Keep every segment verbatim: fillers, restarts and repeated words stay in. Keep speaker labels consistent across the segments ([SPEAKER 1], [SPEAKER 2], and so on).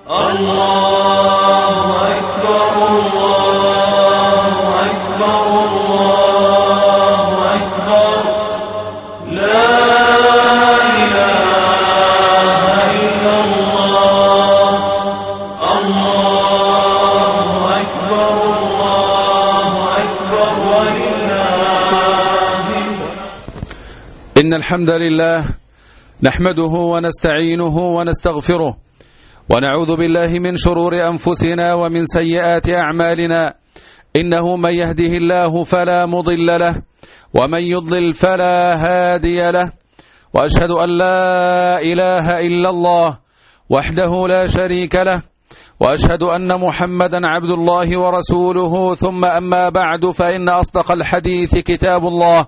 [SPEAKER 1] الله أكبر الله أكبر الله أكبر لا إله إلا الله الله أكبر الله أكبر ولله.
[SPEAKER 2] إن الحمد لله نحمده ونستعينه ونستغفره ونعوذ بالله من شرور أنفسنا ومن سيئات أعمالنا، إنه من يهده الله فلا مضل له ومن يضلل فلا هادي له، وأشهد أن لا إله إلا الله وحده لا شريك له، وأشهد أن محمدا عبد الله ورسوله، ثم أما بعد، فإن أصدق الحديث كتاب الله،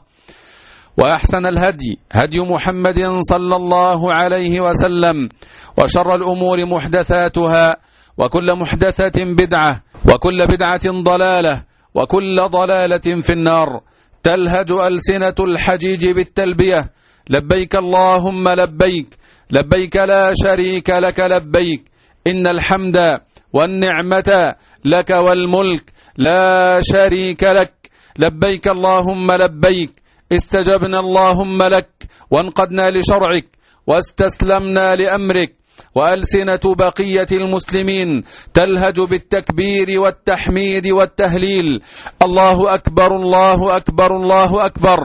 [SPEAKER 2] وأحسن الهدي هدي محمد صلى الله عليه وسلم، وشر الأمور محدثاتها، وكل محدثة بدعة، وكل بدعة ضلالة، وكل ضلالة في النار. تلهج ألسنة الحجيج بالتلبية: لبيك اللهم لبيك، لبيك لا شريك لك لبيك، إن الحمد والنعمة لك والملك لا شريك لك، لبيك اللهم لبيك، استجبنا اللهم لك، وانقدنا لشرعك، واستسلمنا لأمرك. وألسنة بقية المسلمين تلهج بالتكبير والتحميد والتهليل: الله أكبر الله أكبر الله أكبر،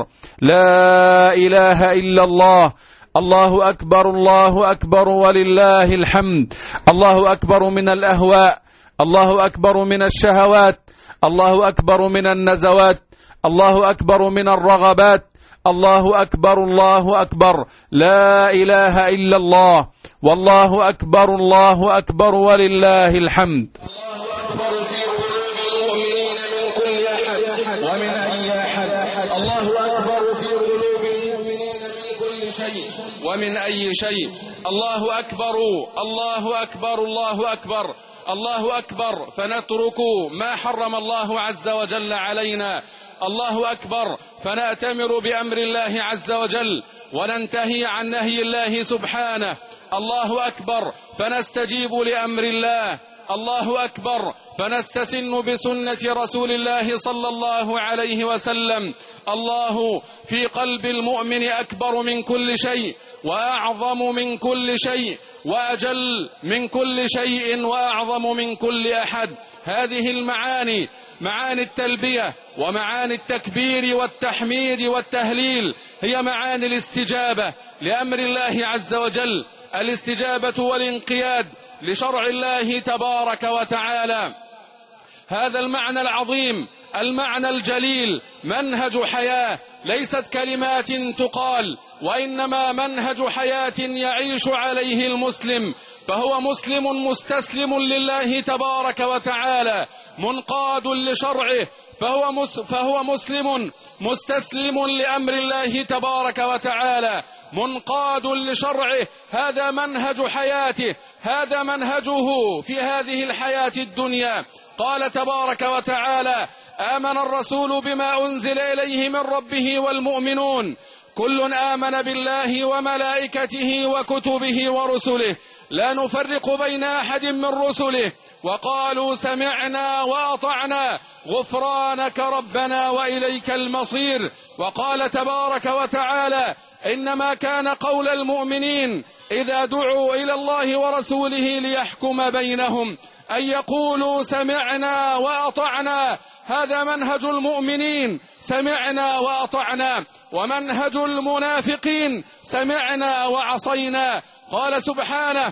[SPEAKER 2] لا إله إلا الله، الله أكبر الله أكبر ولله الحمد. الله أكبر من الأهواء، الله أكبر من الشهوات، الله أكبر من النزوات، الله أكبر من الرغبات، الله أكبر الله أكبر، لا إله إلا الله، والله أكبر الله أكبر ولله الحمد.
[SPEAKER 3] الله أكبر في قلوب المؤمنين من كل أحد ومن أي أحد. الله أكبر في قلوب المؤمنين من كل شيء ومن أي شيء. الله أكبر الله أكبر الله أكبر الله أكبر، فنترك ما حرم الله عز وجل علينا. الله أكبر، فنأتمر بأمر الله عز وجل وننتهي عن نهي الله سبحانه. الله أكبر، فنستجيب لأمر الله. الله أكبر، فنستسن بسنة رسول الله صلى الله عليه وسلم. الله في قلب المؤمن أكبر من كل شيء، وأعظم من كل شيء، وأجل من كل شيء، وأعظم من كل أحد. هذه المعاني، معاني التلبية ومعاني التكبير والتحميد والتهليل، هي معاني الاستجابة لأمر الله عز وجل، الاستجابة والانقياد لشرع الله تبارك وتعالى. هذا المعنى العظيم، المعنى الجليل، منهج حياة، ليست كلمات تقال، وإنما منهج حياة يعيش عليه المسلم. فهو مسلم مستسلم لله تبارك وتعالى، منقاد لشرعه، فهو, مس فهو مسلم مستسلم لأمر الله تبارك وتعالى، منقاد لشرعه. هذا منهج حياته، هذا منهجه في هذه الحياة الدنيا. قال تبارك وتعالى: آمن الرسول بما أنزل إليه من ربه والمؤمنون كل آمن بالله وملائكته وكتبه ورسله لا نفرق بين أحد من رسله وقالوا سمعنا وأطعنا غفرانك ربنا وإليك المصير. وقال تبارك وتعالى: إنما كان قول المؤمنين إذا دعوا إلى الله ورسوله ليحكم بينهم أن يقولوا سمعنا وأطعنا. هذا منهج المؤمنين، سمعنا وأطعنا. ومنهج المنافقين: سمعنا وعصينا. قال سبحانه: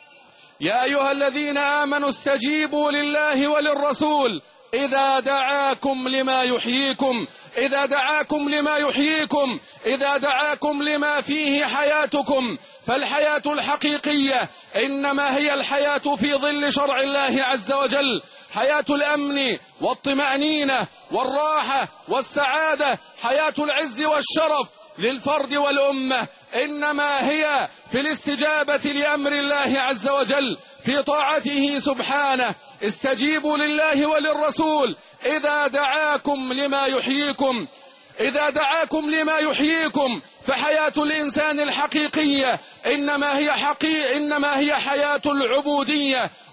[SPEAKER 3] يا أيها الذين آمنوا استجيبوا لله وللرسول إذا دعاكم لما يحييكم إذا دعاكم لما يحييكم إذا دعاكم لما فيه حياتكم. فالحياة الحقيقية إنما هي الحياة في ظل شرع الله عز وجل، حياة الأمن والطمأنينة والراحة والسعادة، حياة العز والشرف للفرد والأمة، إنما هي في الاستجابة لأمر الله عز وجل، في طاعته سبحانه. استجيبوا لله وللرسول إذا دعاكم لما يحييكم إذا دعاكم لما يحييكم. فحياة الإنسان الحقيقية إنما هي حقيقة إنما هي حياة العبودية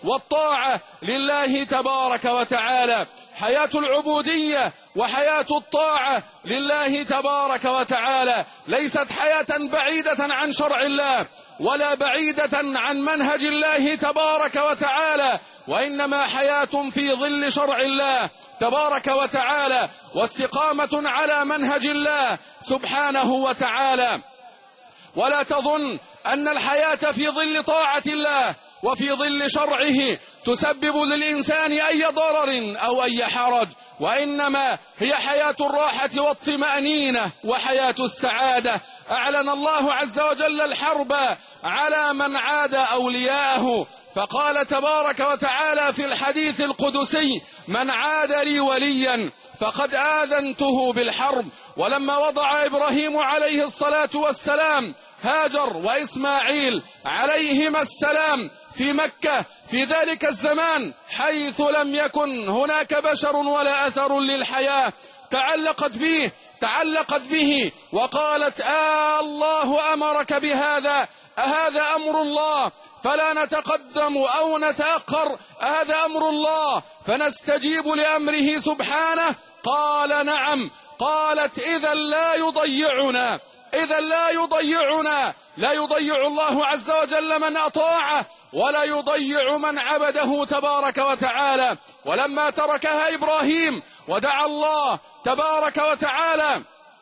[SPEAKER 3] والطاعة لله تبارك وتعالى، حياة العبودية وحياة الطاعة لله تبارك وتعالى ليست حياة بعيدة عن شرع الله ولا بعيدة عن منهج الله تبارك وتعالى، وإنما حياة في ظل شرع الله تبارك وتعالى واستقامة على منهج الله سبحانه وتعالى. ولا تظن أن الحياة في ظل طاعة الله وفي ظل شرعه تسبب للإنسان أي ضرر أو أي حرج، وإنما هي حياة الراحة والطمأنينة وحياة السعادة. أعلن الله عز وجل الحرب على من عاد أولياءه، فقال تبارك وتعالى في الحديث القدسي: من عاد لي وليا فقد آذنته بالحرب. ولما وضع إبراهيم عليه الصلاة والسلام هاجر وإسماعيل عليهما السلام في مكة في ذلك الزمان حيث لم يكن هناك بشر ولا أثر للحياة، تعلقت به تعلقت به وقالت: آه الله أمرك بهذا، أهذا أمر الله فلا نتقدم أو نتأخر، هذا أمر الله فنستجيب لأمره سبحانه؟ قال: نعم. قالت: إذا لا يضيعنا إذا لا يضيعنا لا يضيع الله عز وجل من أطاعه ولا يضيع من عبده تبارك وتعالى. ولما تركها إبراهيم ودعا الله تبارك وتعالى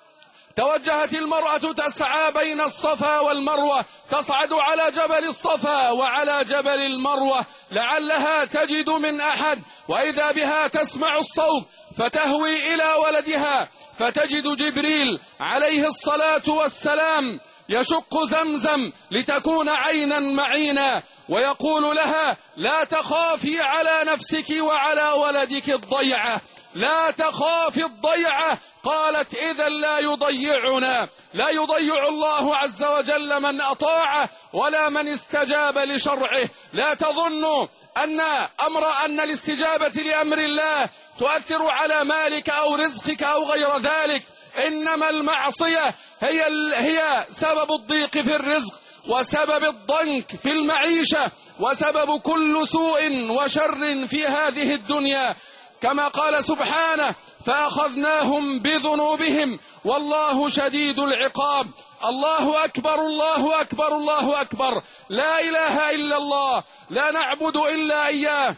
[SPEAKER 3] توجهت المرأة تسعى بين الصفا والمروة، تصعد على جبل الصفا وعلى جبل المروة لعلها تجد من أحد، وإذا بها تسمع الصوت فتهوي إلى ولدها فتجد جبريل عليه الصلاة والسلام يشق زمزم لتكون عينا معينا ويقول لها: لا تخافي على نفسك وعلى ولدك الضيعة، لا تخافي الضيعة. قالت: إذا لا يضيعنا لا يضيع الله عز وجل من أطاعه ولا من استجاب لشرعه. لا تظنوا أن أمر أن الاستجابة لأمر الله تؤثر على مالك أو رزقك أو غير ذلك، إنما المعصية هي هي سبب الضيق في الرزق وسبب الضنك في المعيشة وسبب كل سوء وشر في هذه الدنيا، كما قال سبحانه: فأخذناهم بذنوبهم والله شديد العقاب. الله أكبر الله أكبر الله أكبر، لا إله إلا الله، لا نعبد إلا إياه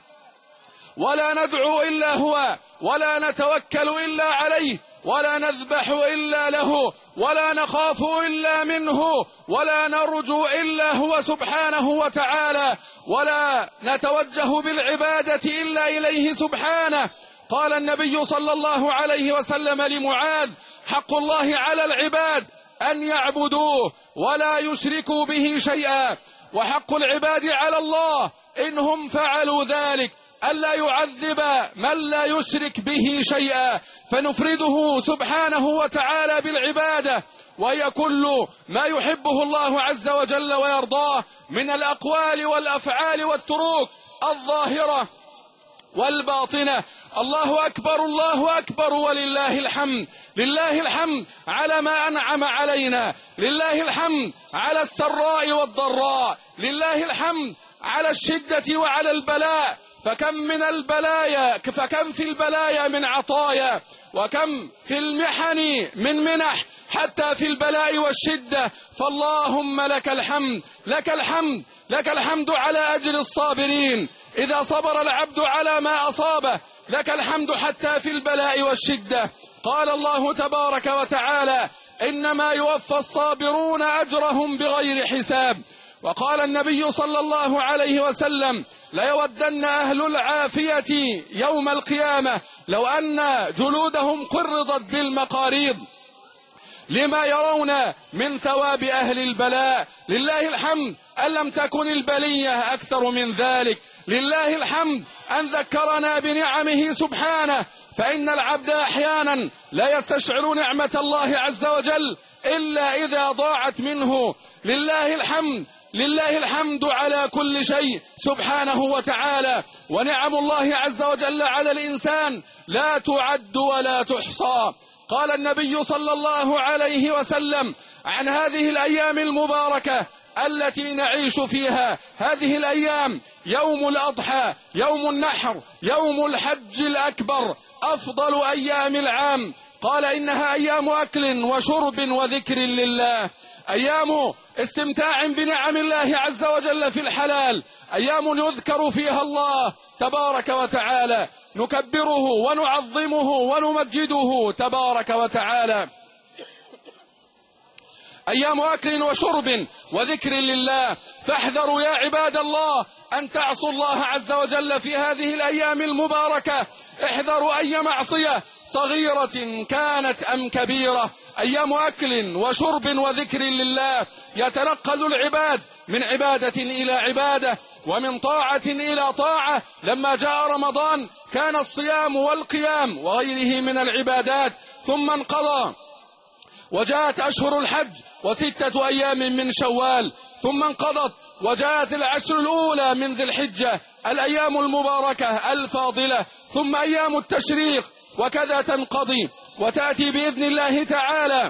[SPEAKER 3] ولا ندعو إلا هو ولا نتوكل إلا عليه ولا نذبح إلا له ولا نخاف إلا منه ولا نرجو إلا هو سبحانه وتعالى ولا نتوجه بالعبادة إلا إليه سبحانه. قال النبي صلى الله عليه وسلم لمعاذ: حق الله على العباد أن يعبدوه ولا يشركوا به شيئا، وحق العباد على الله إنهم فعلوا ذلك ألا يعذب من لا يشرك به شيئا، فنفرده سبحانه وتعالى بالعبادة، وهي كل ما يحبه الله عز وجل ويرضاه من الأقوال والأفعال والتروك الظاهرة والباطنة. الله أكبر الله أكبر ولله الحمد. لله الحمد على ما أنعم علينا، لله الحمد على السراء والضراء، لله الحمد على الشدة وعلى البلاء، فكم من البلايا فكم في البلايا من عطايا، وكم في المحن من منح، حتى في البلاء والشدة. فاللهم لك الحمد لك الحمد لك الحمد على أجر الصابرين إذا صبر العبد على ما أصابه، لك الحمد حتى في البلاء والشدة. قال الله تبارك وتعالى: إنما يوفى الصابرون أجرهم بغير حساب. وقال النبي صلى الله عليه وسلم: ليودن أهل العافية يوم القيامة لو أن جلودهم قرضت بالمقاريض لما يرون من ثواب أهل البلاء. لله الحمد أن لم تكن البلية أكثر من ذلك، لله الحمد أن ذكرنا بنعمه سبحانه، فإن العبد أحيانا لا يستشعر نعمة الله عز وجل إلا إذا ضاعت منه. لله الحمد لله الحمد على كل شيء سبحانه وتعالى، ونعم الله عز وجل على الإنسان لا تعد ولا تحصى. قال النبي صلى الله عليه وسلم عن هذه الأيام المباركة: التي نعيش فيها هذه الأيام، يوم الأضحى، يوم النحر، يوم الحج الأكبر، أفضل أيام العام. قال إنها أيام أكل وشرب وذكر لله، أيام استمتاع بنعم الله عز وجل في الحلال، أيام يذكر فيها الله تبارك وتعالى، نكبره ونعظمه ونمجده تبارك وتعالى. أيام أكل وشرب وذكر لله، فاحذروا يا عباد الله أن تعصوا الله عز وجل في هذه الأيام المباركة. احذروا أي معصية صغيرة كانت أم كبيرة. أيام أكل وشرب وذكر لله، يتنقل العباد من عبادة إلى عبادة ومن طاعة إلى طاعة. لما جاء رمضان كان الصيام والقيام وغيره من العبادات، ثم انقضى وجاءت أشهر الحج وستة أيام من شوال، ثم انقضت وجاءت العشر الأولى من ذي الحجة، الأيام المباركة الفاضلة، ثم أيام التشريق، وكذا تنقضي وتأتي بإذن الله تعالى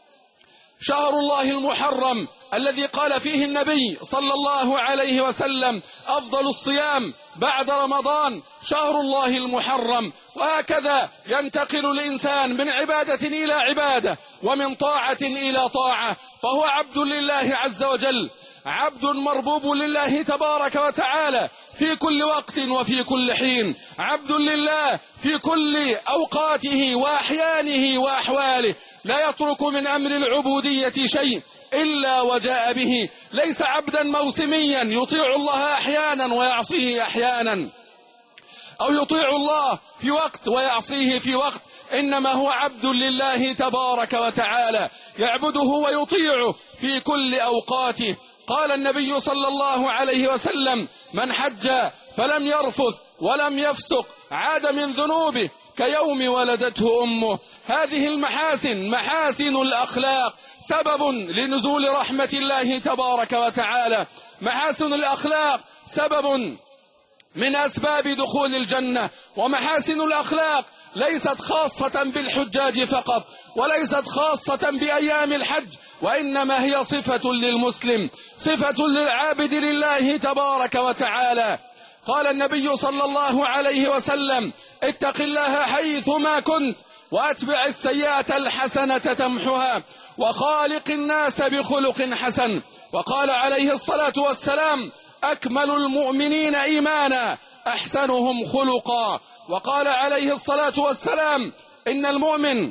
[SPEAKER 3] شهر الله المحرم الذي قال فيه النبي صلى الله عليه وسلم أفضل الصيام بعد رمضان شهر الله المحرم. وهكذا ينتقل الإنسان من عبادة إلى عبادة ومن طاعة إلى طاعة، فهو عبد لله عز وجل، عبد مربوب لله تبارك وتعالى في كل وقت وفي كل حين، عبد لله في كل أوقاته وأحيانه وأحواله، لا يترك من أمر العبودية شيء إلا وجاء به. ليس عبدا موسميا يطيع الله أحيانا ويعصيه أحيانا، أو يطيع الله في وقت ويعصيه في وقت، إنما هو عبد لله تبارك وتعالى، يعبده ويطيعه في كل أوقاته. قال النبي صلى الله عليه وسلم: من حج فلم يرفث ولم يفسق عاد من ذنوبه كيوم ولدته أمه. هذه المحاسن، محاسن الأخلاق، سبب لنزول رحمة الله تبارك وتعالى. محاسن الأخلاق سبب من أسباب دخول الجنة. ومحاسن الأخلاق ليست خاصة بالحجاج فقط، وليست خاصة بأيام الحج، وإنما هي صفة للمسلم، صفة للعابد لله تبارك وتعالى. قال النبي صلى الله عليه وسلم: اتق الله حيثما كنت وأتبع السيئة الحسنة تمحها وخالق الناس بخلق حسن. وقال عليه الصلاة والسلام: أكمل المؤمنين إيمانا أحسنهم خلقا. وقال عليه الصلاة والسلام: إن المؤمن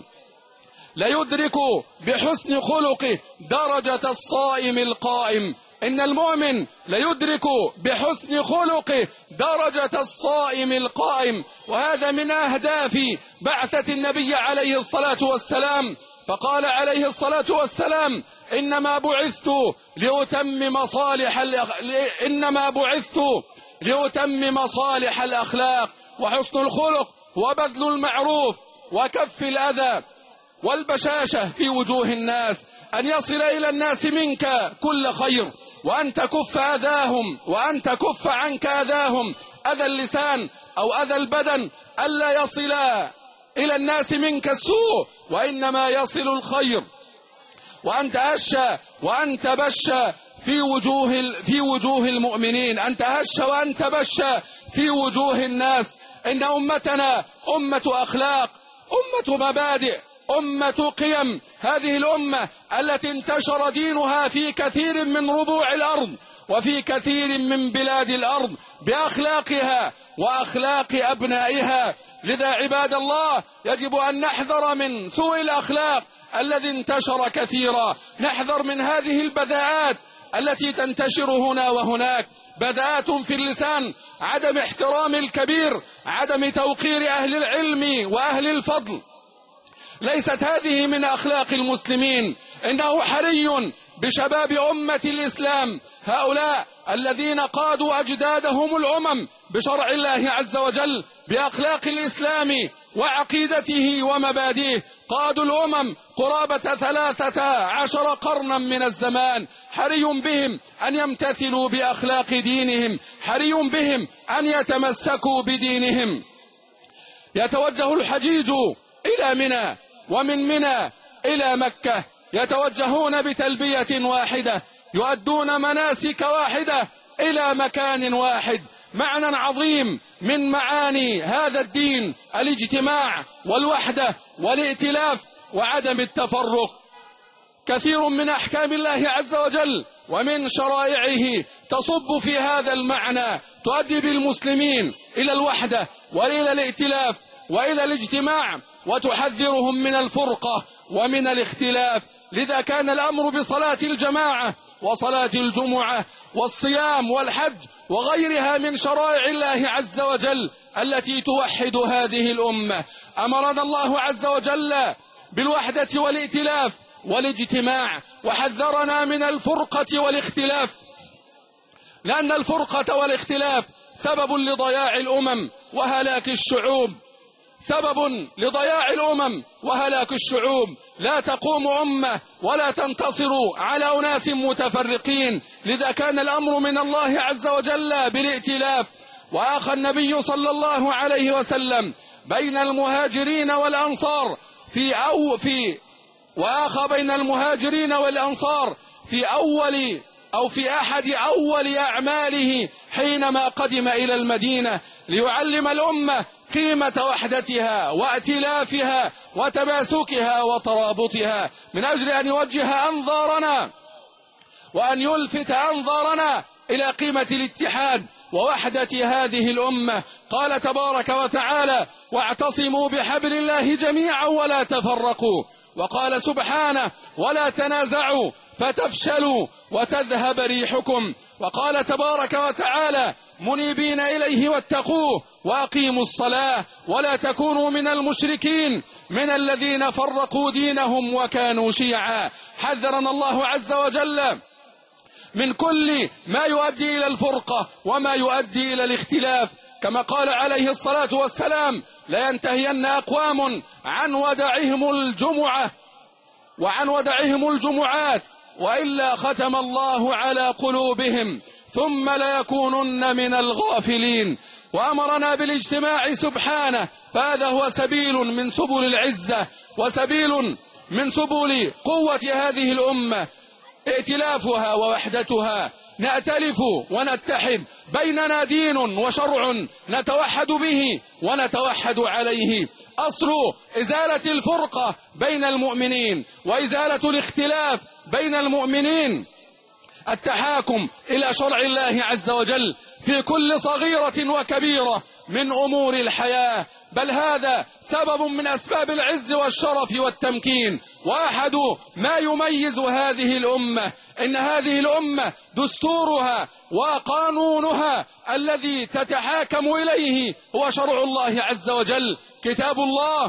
[SPEAKER 3] ليدرك بحسن خلقه درجة الصائم القائم. إن المؤمن ليدرك بحسن خلقه درجة الصائم القائم. وهذا من أهداف بعثة النبي عليه الصلاة والسلام. فقال عليه الصلاة والسلام: إنما بعثت لأتمم مصالح إنما بعثت لأتمم مصالح الأخلاق. وحسن الخلق وبذل المعروف وكف الأذى والبشاشة في وجوه الناس، أن يصل إلى الناس منك كل خير، وأن تكف أذاهم وأن تكف عنك أذاهم، أذى اللسان أو أذى البدن، ألا يصل إلى الناس منك السوء، وإنما يصل الخير. وأن تهشى وأن تبشى في وجوه في وجوه المؤمنين، أن تهشى وأن تبشى في وجوه الناس. إن أمتنا أمة أخلاق، أمة مبادئ، أمة قيم. هذه الأمة التي انتشر دينها في كثير من ربوع الأرض وفي كثير من بلاد الأرض بأخلاقها وأخلاق أبنائها. لذا عباد الله يجب أن نحذر من سوء الأخلاق الذي انتشر كثيرا، نحذر من هذه البذاءات التي تنتشر هنا وهناك، بذاءات في اللسان، عدم احترام الكبير، عدم توقير أهل العلم وأهل الفضل. ليست هذه من أخلاق المسلمين. إنه حري بشباب أمة الإسلام، هؤلاء الذين قادوا أجدادهم الأمم بشرع الله عز وجل، بأخلاق الإسلام وعقيدته ومبادئه، قادوا الأمم قرابة ثلاثة عشر قرنا من الزمان. حري بهم أن يمتثلوا بأخلاق دينهم، حري بهم أن يتمسكوا بدينهم. يتوجه الحجيج إلى منى، ومن منى إلى مكة، يتوجهون بتلبية واحدة: يؤدون مناسك واحدة إلى مكان واحد. معنى عظيم من معاني هذا الدين الاجتماع والوحدة والائتلاف وعدم التفرق. كثير من أحكام الله عز وجل ومن شرائعه تصب في هذا المعنى، تؤدي بالمسلمين إلى الوحدة وإلى الائتلاف وإلى الاجتماع، وتحذرهم من الفرقة ومن الاختلاف. لذا كان الأمر بصلاة الجماعة وصلاة الجمعة والصيام والحج وغيرها من شرائع الله عز وجل التي توحد هذه الأمة. أمرنا الله عز وجل بالوحدة والائتلاف والاجتماع، وحذرنا من الفرقة والاختلاف، لأن الفرقة والاختلاف سبب لضياع الأمم وهلاك الشعوب، سبب لضياع الأمم وهلاك الشعوب. لا تقوم أمة ولا تنتصر على أناس متفرقين. لذا كان الأمر من الله عز وجل بالائتلاف. وآخى النبي صلى الله عليه وسلم بين المهاجرين والأنصار في أو في وآخى بين المهاجرين والأنصار في أول أو في أحد أول أعماله حينما قدم إلى المدينة ليعلم الأمة قيمة وحدتها وائتلافها وتماسكها وترابطها، من أجل أن يوجه أنظارنا وأن يلفت أنظارنا إلى قيمة الاتحاد ووحدة هذه الأمة. قال تبارك وتعالى: واعتصموا بحبل الله جميعا ولا تفرقوا. وقال سبحانه: ولا تنازعوا فتفشلوا وتذهب ريحكم. وقال تبارك وتعالى: منيبين إليه واتقوه وأقيموا الصلاة ولا تكونوا من المشركين من الذين فرقوا دينهم وكانوا شيعا. حذرنا الله عز وجل من كل ما يؤدي إلى الفرقة وما يؤدي إلى الاختلاف، كما قال عليه الصلاة والسلام: لا ينتهين أقوام عن ودعهم الجمعة وعن ودعهم الجمعات وإلا ختم الله على قلوبهم ثم ليكونن من الغافلين. وأمرنا بالاجتماع سبحانه، فهذا هو سبيل من سبل العزة وسبيل من سبل قوة هذه الأمة، ائتلافها ووحدتها. نأتلف ونتحد، بيننا دين وشرع نتوحد به ونتوحد عليه. أصل إزالة الفرقة بين المؤمنين وإزالة الاختلاف بين المؤمنين التحاكم إلى شرع الله عز وجل في كل صغيرة وكبيرة من أمور الحياة، بل هذا سبب من أسباب العز والشرف والتمكين. وأحد ما يميز هذه الأمة إن هذه الأمة دستورها وقانونها الذي تتحاكم إليه هو شرع الله عز وجل، كتاب الله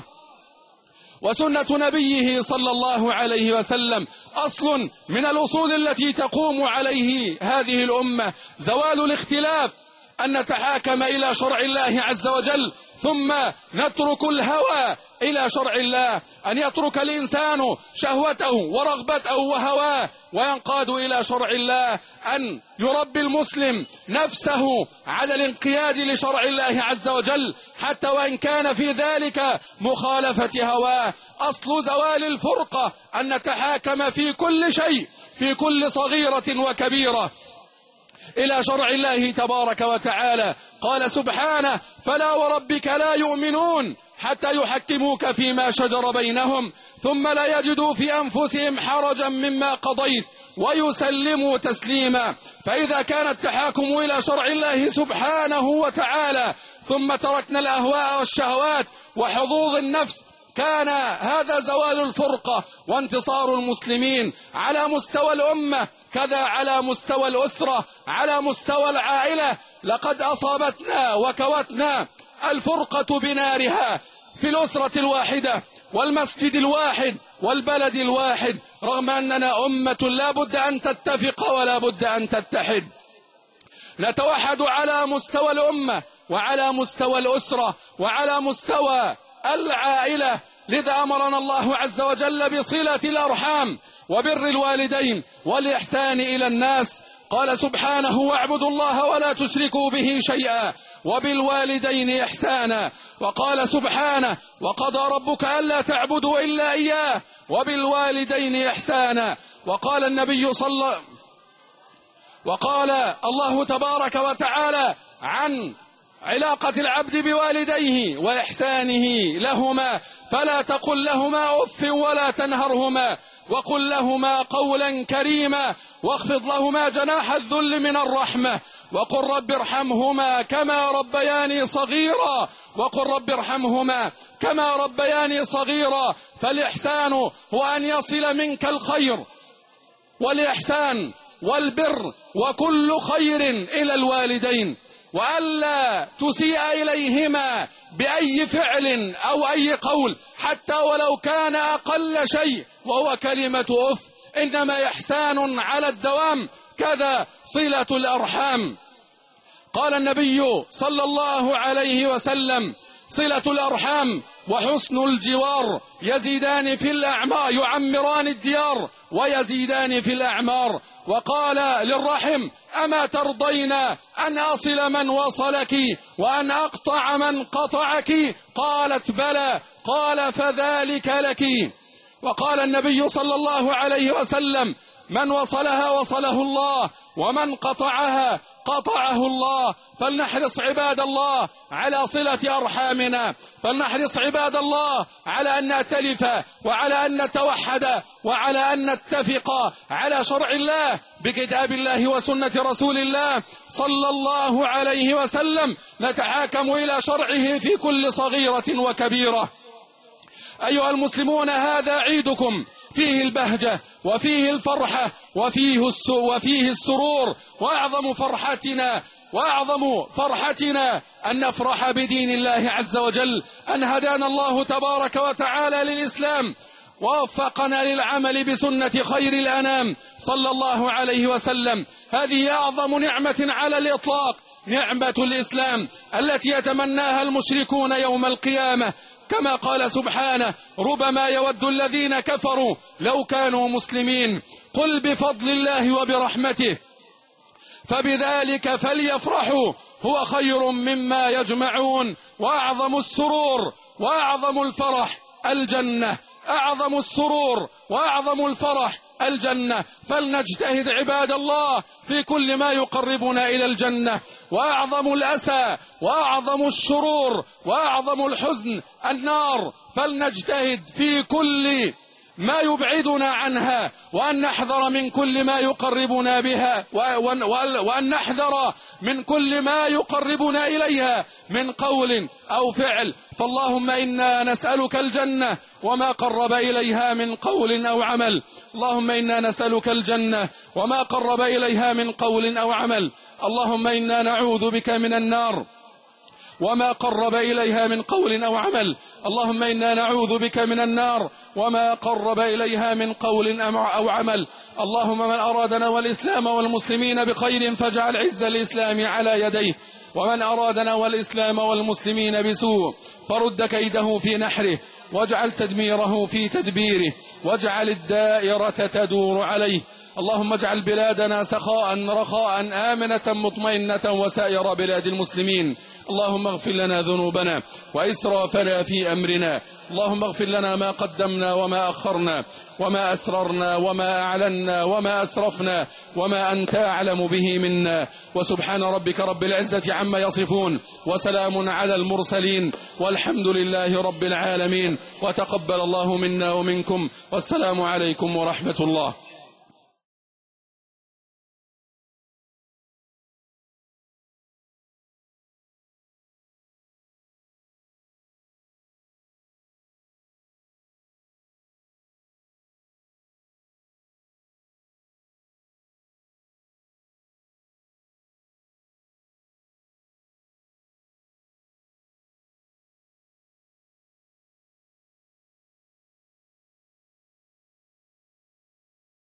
[SPEAKER 3] وسنة نبيه صلى الله عليه وسلم. أصل من الأصول التي تقوم عليه هذه الأمة زوال الاختلاف، أن نتحاكم إلى شرع الله عز وجل ثم نترك الهوى إلى شرع الله، أن يترك الإنسان شهوته ورغبته وهواه وينقاد إلى شرع الله، أن يربي المسلم نفسه على الانقياد لشرع الله عز وجل حتى وإن كان في ذلك مخالفة هواه. أصل زوال الفرقة أن نتحاكم في كل شيء، في كل صغيرة وكبيرة إلى شرع الله تبارك وتعالى. قال سبحانه: فلا وربك لا يؤمنون حتى يحكموك فيما شجر بينهم ثم لا يجدوا في أنفسهم حرجا مما قضيت ويسلموا تسليما. فإذا كان التحاكم إلى شرع الله سبحانه وتعالى ثم تركنا الأهواء والشهوات وحظوظ النفس، كان هذا زوال الفرقة وانتصار المسلمين على مستوى الأمة، كذا على مستوى الأسرة، على مستوى العائلة. لقد أصابتنا وكوتنا الفرقة بنارها في الأسرة الواحدة والمسجد الواحد والبلد الواحد، رغم أننا أمة لا بد أن تتفق ولا بد أن تتحد. نتوحد على مستوى الأمة وعلى مستوى الأسرة وعلى مستوى العائلة. لذا أمرنا الله عز وجل بصلة الأرحام وبر الوالدين والإحسان إلى الناس. قال سبحانه: واعبدوا الله ولا تشركوا به شيئا وبالوالدين إحسانا. وقال سبحانه: وقضى ربك ألا تعبدوا إلا إياه وبالوالدين إحسانا. وقال النبي صلى وقال الله تبارك وتعالى عن علاقة العبد بوالديه وإحسانه لهما: فلا تقل لهما أف ولا تنهرهما وقل لهما قولا كريما واخفض لهما جناح الذل من الرحمة وقل رب ارحمهما كما ربياني صغيرا وقل رب ارحمهما كما ربياني صغيرا. فالإحسان هو أن يصل منك الخير والإحسان والبر وكل خير إلى الوالدين، وألا تسيء إليهما بأي فعل أو أي قول حتى ولو كان أقل شيء وهو كلمة أف، إنما إحسان على الدوام. كذا صلة الأرحام. قال النبي صلى الله عليه وسلم: صلة الأرحام وحسن الجوار يزيدان في الأعمار، يعمران الديار ويزيدان في الأعمار. وقال للرحم: أما ترضين أن أصل من وصلك وأن أقطع من قطعك؟ قالت: بلى. قال: فذلك لك. وقال النبي صلى الله عليه وسلم: من وصلها وصله الله ومن قطعها قطعه الله. فلنحرص عباد الله على صلة أرحامنا، فلنحرص عباد الله على أن نأتلف وعلى أن نتوحد وعلى أن نتفق على شرع الله بكتاب الله وسنة رسول الله صلى الله عليه وسلم، نتحاكم إلى شرعه في كل صغيرة وكبيرة. أيها المسلمون، هذا عيدكم، فيه البهجة وفيه الفرحة وفيه وفيه السرور، وأعظم فرحتنا وأعظم فرحتنا أن نفرح بدين الله عز وجل، أن هدانا الله تبارك وتعالى للإسلام ووفقنا للعمل بسنة خير الأنام صلى الله عليه وسلم. هذه أعظم نعمة على الإطلاق، نعمة الإسلام التي يتمناها المشركون يوم القيامة، كما قال سبحانه: ربما يود الذين كفروا لو كانوا مسلمين. قل بفضل الله وبرحمته فبذلك فليفرحوا هو خير مما يجمعون. وأعظم السرور وأعظم الفرح الجنة، أعظم السرور وأعظم الفرح الجنة. فلنجتهد عباد الله في كل ما يقربنا إلى الجنة. وأعظم الأسى وأعظم الشرور وأعظم الحزن النار، فلنجتهد في كل ما يبعدنا عنها، وأن نحذر من كل ما يقربنا بها، وأن نحذر من كل ما يقربنا إليها من قول أو فعل. فاللهم إنا نسألك الجنة وما قرب إليها من قول أو عمل. اللهم إنا نسألك الجنة وما قرب إليها من قول أو عمل. اللهم إنا نعوذ بك من النار وما قرب إليها من قول أو عمل. اللهم إنا نعوذ بك من النار وما قرب إليها من قول أو عمل. اللهم من أرادنا والإسلام والمسلمين بخير فاجعل عز الإسلام على يديه، ومن أرادنا والإسلام والمسلمين بسوء فرد كيده في نحره، واجعل تدميره في تدبيره، واجعل الدائرة تدور عليه. اللهم اجعل بلادنا سخاء رخاء آمنة مطمئنة وسائر بلاد المسلمين. اللهم اغفر لنا ذنوبنا وإسرافنا في أمرنا. اللهم اغفر لنا ما قدمنا وما أخرنا وما أسررنا وما أعلنا وما أسرفنا وما أنت أعلم به منا. وسبحان ربك رب العزة عما يصفون، وسلام على المرسلين، والحمد لله رب العالمين. وتقبل الله منا ومنكم، والسلام عليكم ورحمة الله.